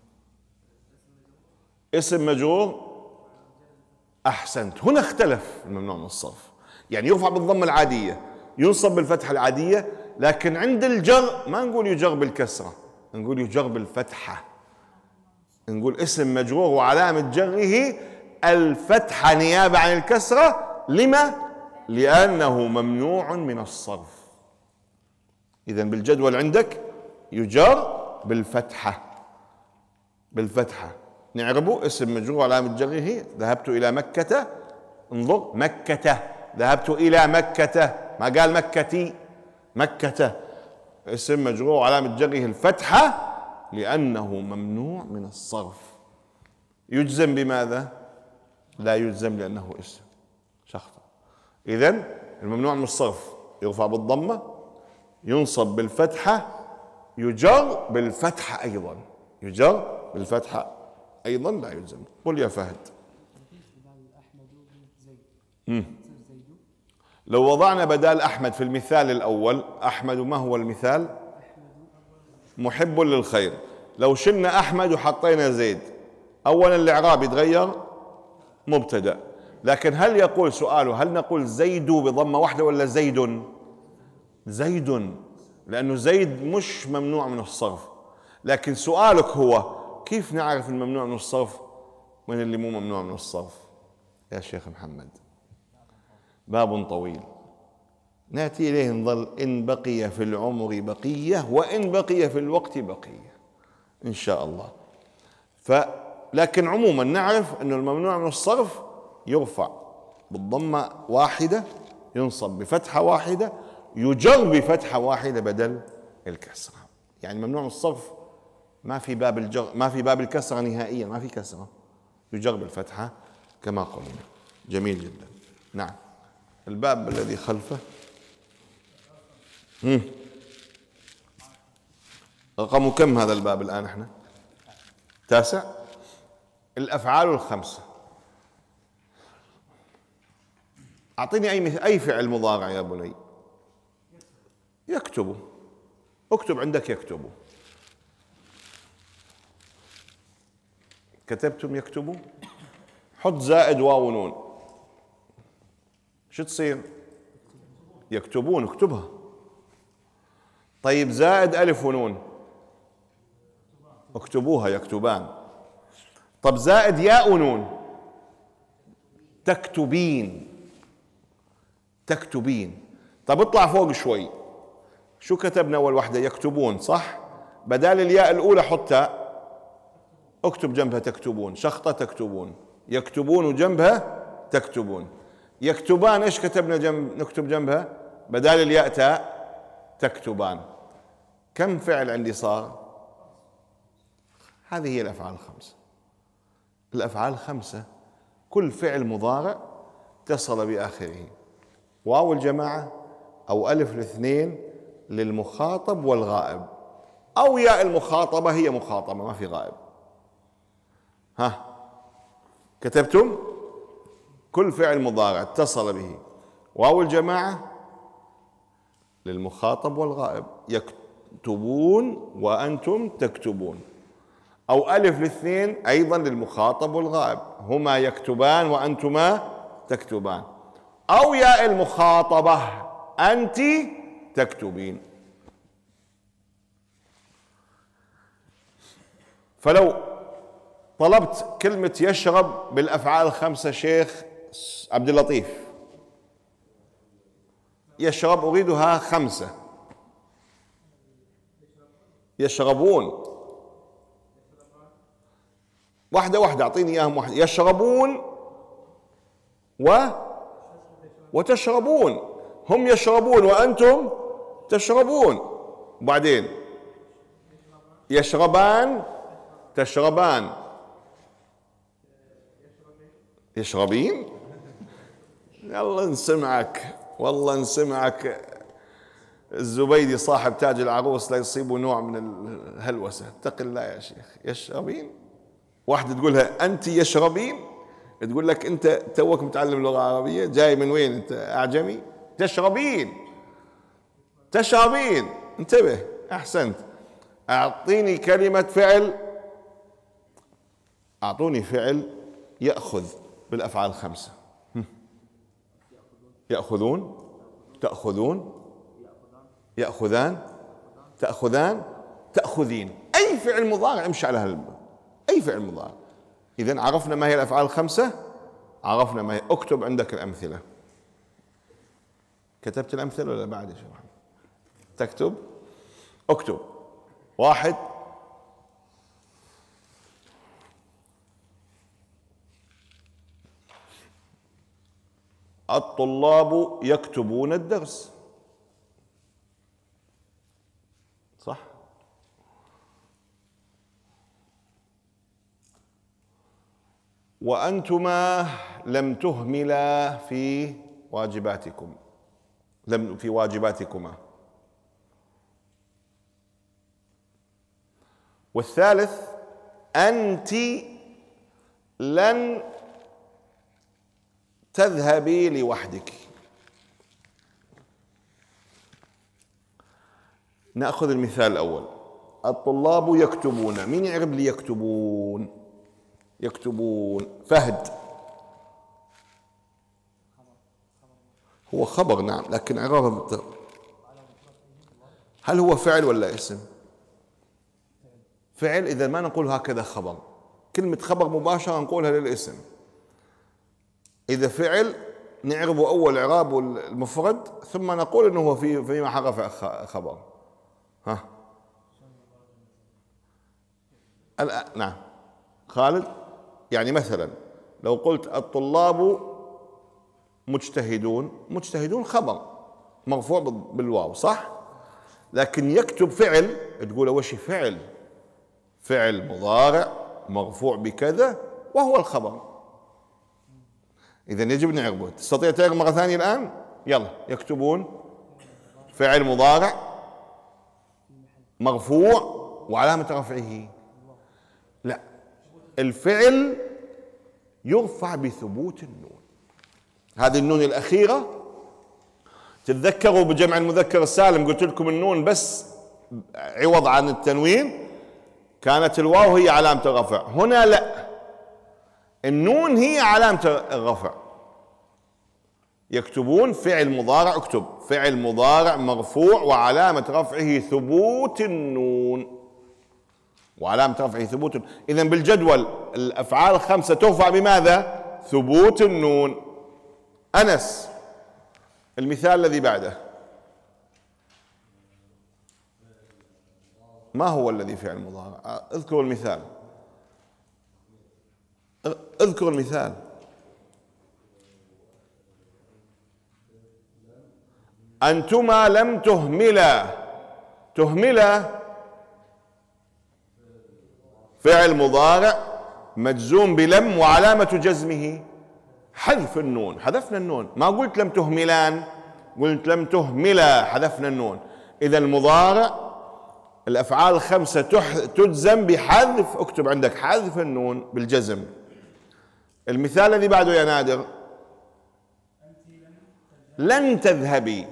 اسم مجرور. أحسنت. هنا اختلف الممنوع من الصرف، يعني يرفع بالضمة العادية، ينصب بالفتحة العادية، لكن عند الجر ما نقول يجر بالكسرة، نقول يجر بالفتحة. نقول اسم مجرور وعلامة جره الفتحة نيابة عن الكسرة. لما؟ لأنه ممنوع من الصرف. إذن بالجدول عندك يجر بالفتحة، بالفتحة. نعربه اسم مجرور علامة جره ذهبت إلى مكة. انظر، مكة، ذهبت إلى مكة، ما قال مكتي، مكة. اسم مجرور علامة جره الفتحة لأنه ممنوع من الصرف. يجزم بماذا؟ لا يجزم لأنه اسم شخص. إذن الممنوع من الصرف يرفع بالضمة، ينصب بالفتحة، يجر بالفتحة أيضا، يجر بالفتحة أيضا لا يلزم. قل يا فهد. مم. لو وضعنا بدال أحمد في المثال الأول، أحمد ما هو المثال؟ محب للخير. لو شلنا أحمد وحطينا زيد، أولا الإعراب يتغير، مبتدأ. لكن هل يقول سؤاله هل نقول زيد بضمة واحدة ولا زيد؟ زيد، لأنه زيد مش ممنوع من الصرف. لكن سؤالك هو كيف نعرف الممنوع من الصرف من اللي مو ممنوع من الصرف؟ يا شيخ محمد باب طويل نأتي إليه، نظل إن بقي في العمر بقية وإن بقي في الوقت بقية إن شاء الله. فلكن عموما نعرف أن الممنوع من الصرف يرفع بالضمة واحدة، ينصب بفتحة واحدة، يجر بفتحة واحدة بدل الكسرة. يعني ممنوع من الصرف ما في باب الجر، ما في باب الكسرة نهائيا، ما في كسرة، يجر بالفتحة كما قلنا. جميل جدا. نعم، الباب الذي خلفه مم. رقم كم هذا الباب الآن؟ احنا تاسع. الأفعال الخمسة. أعطيني أي أي فعل مضارع يا بني. يكتب. اكتب عندك يكتب. كتبتم يكتبوا، حط زائد واو ونون، شو تصير؟ يكتبون، اكتبها. طيب زائد ألف ونون، اكتبوها، يكتبان. طب زائد ياء ونون، تكتبين، تكتبين. طب اطلع فوق شوي، شو كتبنا أول وحدة؟ يكتبون، صح؟ بدال الياء الأولى حطها، اكتب جنبها تكتبون، شخطة تكتبون، يكتبون وجنبها تكتبون. يكتبان ايش كتبنا جنب نكتب جنبها؟ بدال الياء تاء، تكتبان. كم فعل عندي صار؟ هذه هي الأفعال الخمسة. الأفعال الخمسة كل فعل مضارع اتصل بآخره واو الجماعة أو ألف الاثنين للمخاطب والغائب، أو ياء المخاطبة هي مخاطبة ما في غائب. ها كتبتم؟ كل فعل مضارع اتصل به واو الجماعة للمخاطب والغائب، يكتبون وأنتم تكتبون، أو ألف الاثنين أيضا للمخاطب والغائب، هما يكتبان وأنتما تكتبان، أو ياء المخاطبة أنت تكتبين. فلو طلبت كلمة يشرب بالأفعال الخمسة شيخ عبد اللطيف، يشرب أريدها خمسة. يشربون واحدة واحدة، أعطيني إياهم واحدة. يشربون و وتشربون، هم يشربون وأنتم تشربون. وبعدين يشربان تشربان، يشربين. يلا نسمعك، والله نسمعك. الزبيدي صاحب تاج العروس لا يصيبه نوع من الهلوسة. اتق الله يا شيخ. يشربين، واحدة تقولها أنت يشربين، تقول لك أنت توك متعلم لغة عربية، جاي من وين أنت؟ أعجمي. تشربين، تشربين، انتبه. أحسنت. أعطيني كلمة فعل، أعطوني فعل يأخذ بالأفعال الخمسة. يأخذون، تأخذون، يأخذان، تأخذان، تأخذين. أي فعل مضارع امشي على هالب، أي فعل مضارع. إذن عرفنا ما هي الأفعال الخمسة. عرفنا ما هي. اكتب عندك الأمثلة. كتبت الأمثلة ولا بعد يا شيخ محمد؟ تكتب. اكتب. واحد، الطلاب يكتبون الدرس. صح؟ وأنتما لم تهملا في واجباتكم، لم في واجباتكما. والثالث، أنت لن تذهبي لوحدك. نأخذ المثال الأول. الطلاب يكتبون. مين يعرب لي يكتبون؟ يكتبون. فهد. هو خبر نعم، لكن إعرابه هل هو فعل ولا اسم؟ فعل. إذا ما نقول هكذا خبر. كلمة خبر مباشرة نقولها للاسم. إذا فعل نعربه أول إعرابه المفرد، ثم نقول إنه هو في فيما حرف خبر. ها الآن نعم خالد. يعني مثلا لو قلت الطلاب مجتهدون، مجتهدون خبر مرفوع بالواو صح؟ لكن يكتب فعل، تقول وش فعل؟ فعل مضارع مرفوع بكذا وهو الخبر. إذا يجب نعربه. تستطيع تعرب مرة ثانية الآن؟ يلا. يكتبون فعل مضارع مرفوع وعلامة رفعه. لا، الفعل يرفع بثبوت النون. هذه النون الأخيرة تتذكروا بجمع المذكر السالم، قلت لكم النون بس عوض عن التنوين كانت الواو هي علامة الرفع. هنا لا، النون هي علامة الرفع. يكتبون فعل مضارع، اكتب فعل مضارع مرفوع وعلامة رفعه ثبوت النون، وعلامة رفعه ثبوت. إذن بالجدول الأفعال الخمسة ترفع بماذا؟ ثبوت النون. أنس، المثال الذي بعده ما هو الذي فعل مضارع؟ اذكروا المثال، اذكر المثال. أنتما لم تهملا. تهملا فعل مضارع مجزوم بلم وعلامة جزمه حذف النون. حذفنا النون، ما قلت لم تهملان، قلت لم تهملا، حذفنا النون. إذا المضارع الأفعال الخمسة تجزم بحذف، اكتب عندك حذف النون بالجزم. المثال الذي بعده يا نادر، لن تذهبي،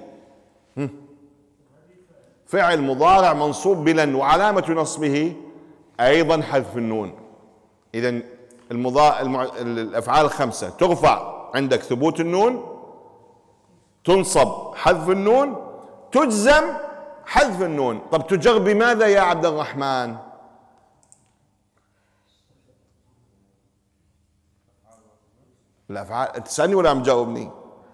فعل مضارع منصوب بلن وعلامة نصبه أيضا حذف النون. إذن المضا... المع... الأفعال الخمسة ترفع عندك ثبوت النون، تنصب حذف النون، تجزم حذف النون. طب تجر بماذا يا عبد الرحمن؟ الأفعال. تسألني ولا عم تجاوبني؟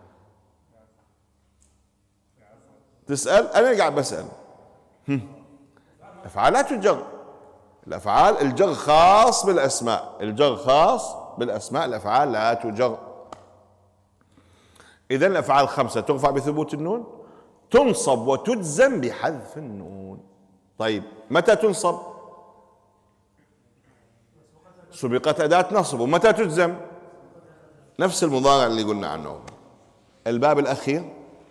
تسأل؟ أنا قاعد بسأل. الأفعال لا تجر. الأفعال الجر خاص بالأسماء، الجر خاص بالأسماء، الأفعال لا تجر. إذن الأفعال الخمسة ترفع بثبوت النون، تنصب وتجزم بحذف النون. طيب متى تنصب؟ سبقت أداة نصب. ومتى تجزم؟ نفس المضارع اللي قلنا عنه. الباب الأخير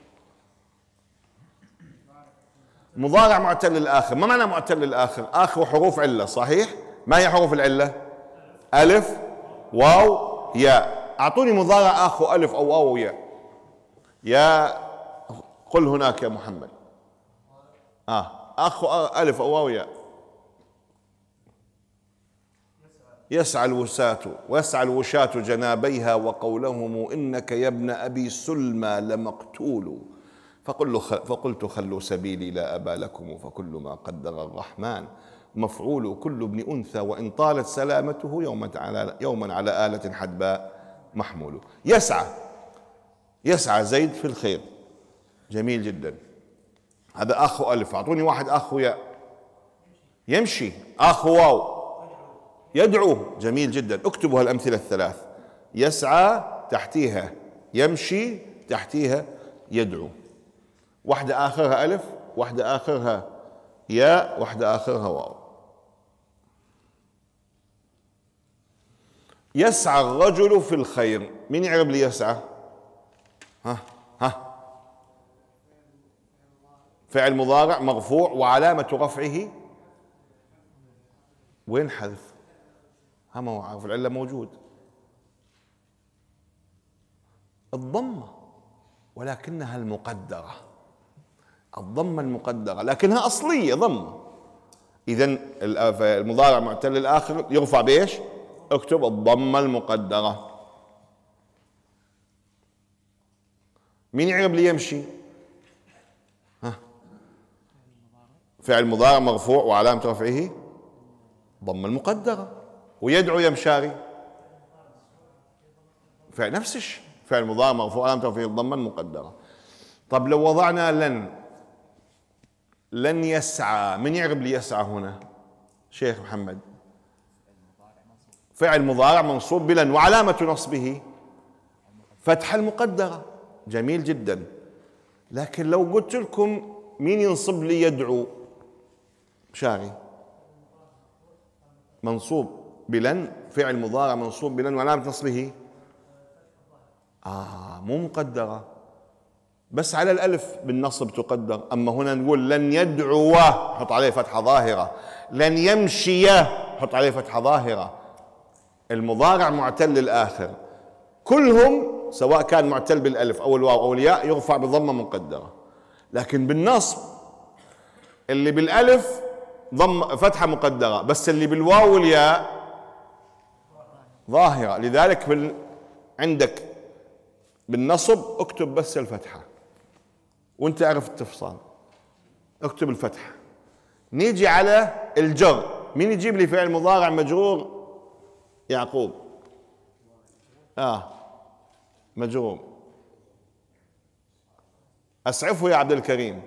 مضارع معتل الآخر. ما معنى معتل الآخر؟ آخر حروف علة صحيح؟ ما هي حروف العلة؟ ألف واو ياء. أعطوني مضارع آخر ألف أو واو وياء. يا قل هناك يا محمد. آه أخو ألف أو واو ياء. يسعى الوساة ويسعى الوشاة جنابيها وقولهم إنك يا ابن أبي سلمى لمقتول، فقل فقلت خلوا سبيلي لا أبا لكم، فكل ما قدر الرحمن مفعول، كل ابن أنثى وإن طالت سلامته يوما على يوما على آلة حدباء محمول. يسعى، يسعى زيد في الخير، جميل جدا. هذا أخ ألف. أعطوني واحد أخ ياء. يمشي. أخ واو. يدعو، جميل جدا. اكتبوا هالأمثلة الثلاث. يسعى تحتيها يمشي، تحتيها يدعو. واحدة آخرها ألف، واحدة آخرها ياء، واحدة آخرها واو. يسعى الرجل في الخير. مين يعرب لي يسعى؟ ها ها فعل مضارع مرفوع وعلامة رفعه وين حذف؟ ها ما هو حرف العلة موجود. الضمة، ولكنها المقدرة. الضمة المقدرة لكنها أصلية ضمة. إذن المضارع معتل الآخر يرفع بإيش؟ اكتب الضمة المقدرة. مين يعرب لي يمشي؟ ها فعل مضارع مرفوع وعلامة رفعه ضمة المقدرة. ويدعو يمشاري فعل نفس الشيء، فعل مضارع مرفوع وعلامة رفعه الضمة المقدرة. طب لو وضعنا لن، لن يسعى، من يعرب لي يسعى هنا؟ شيخ محمد. فعل مضارع منصوب بلن وعلامة نصبه فتح المقدرة، جميل جدا. لكن لو قلت لكم مين ينصب لي يدعو؟ شاري. منصوب بلن، فعل مضارع منصوب بلن وعلامة نصبه آه مو مقدرة، بس على الألف بالنصب تقدر. أما هنا نقول لن يدعو حط عليه فتحة ظاهرة، لن يمشي حط عليه فتحة ظاهرة. المضارع معتل الآخر كلهم سواء كان معتل بالألف أو الواو أو الياء يرفع بضمة مقدرة. لكن بالنصب اللي بالألف ضم فتحة مقدرة، بس اللي بالواو والياء ظاهرة. لذلك بال... عندك بالنصب اكتب بس الفتحة وانت اعرف التفصيل، اكتب الفتحة. نيجي على الجر. مين يجيب لي فعل مضارع مجرور؟ يعقوب. اه مجرور. اسعفه يا عبد الكريم.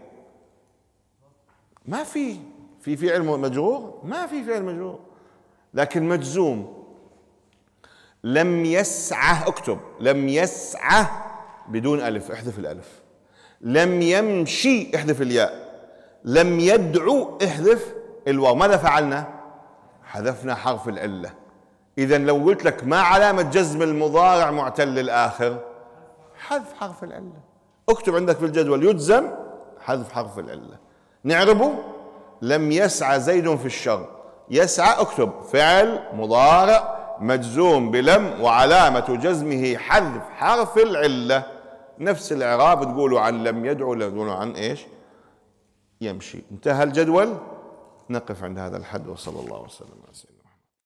ما في في فعل مجرور، ما في فعل مجرور، لكن مجزوم. لم يسعى، اكتب لم يسعى بدون ألف، احذف الألف. لم يمشي، احذف الياء. لم يدعو، احذف الواو. ماذا فعلنا؟ حذفنا حرف العلة. إذا لو قلت لك ما علامة جزم المضارع معتل الآخر؟ حذف حرف العلة. اكتب عندك في الجدول يجزم حذف حرف العلة. نعربه لم يسعى زيد في الشر. يسعى اكتب فعل مضارع مجزوم بلم وعلامة جزمه حذف حرف العلة. نفس الإعراب تقولوا عن لم يدعو، لا تقولوا عن إيش؟ يمشي. انتهى الجدول. نقف عند هذا الحد، وصلى الله وسلم على سيدنا.